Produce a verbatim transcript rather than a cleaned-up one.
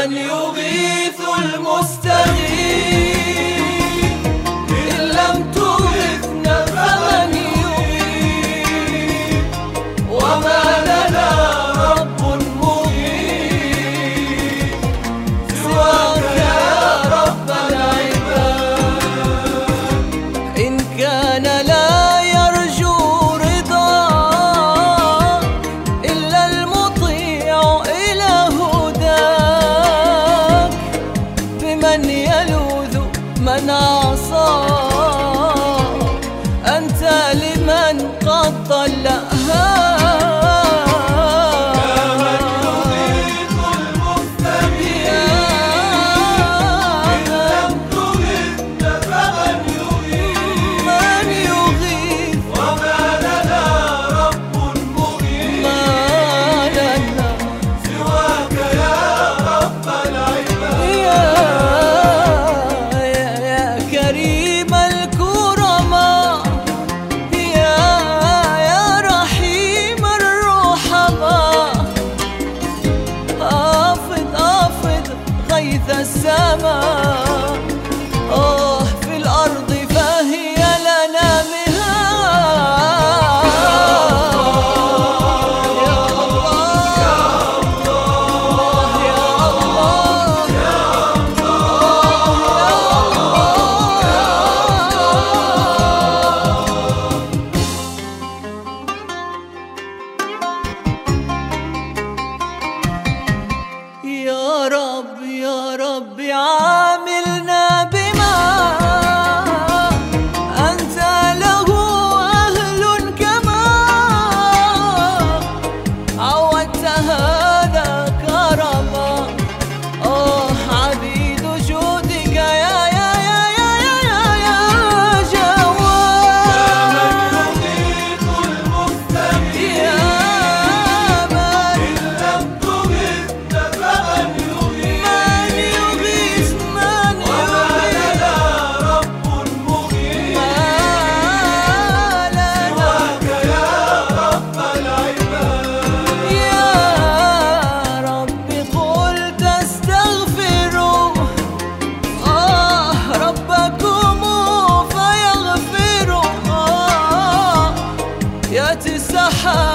من يغيث المستغيث، إن لم تغثنا فمن يغيث، وما لنا رب مغيث سواك يا رب العباد. إن كان لا يرجو رضاك إلا المطيع إلى هداك، بمن يلوذ من عصاك، أنت لمن قد ضل السماء. آه في الأرض فهي لنا مهاد. يا الله يا الله يا الله يا الله يا رب يا رب عاملنا بما أنت له أهل، كما عودت هذا كرما. آه عبيد جودك يا يا يا يا يا يا جواد، يا من يغيث المستغيث، يا من إن لم تغثنا فمن يغيث، يأتي السحاب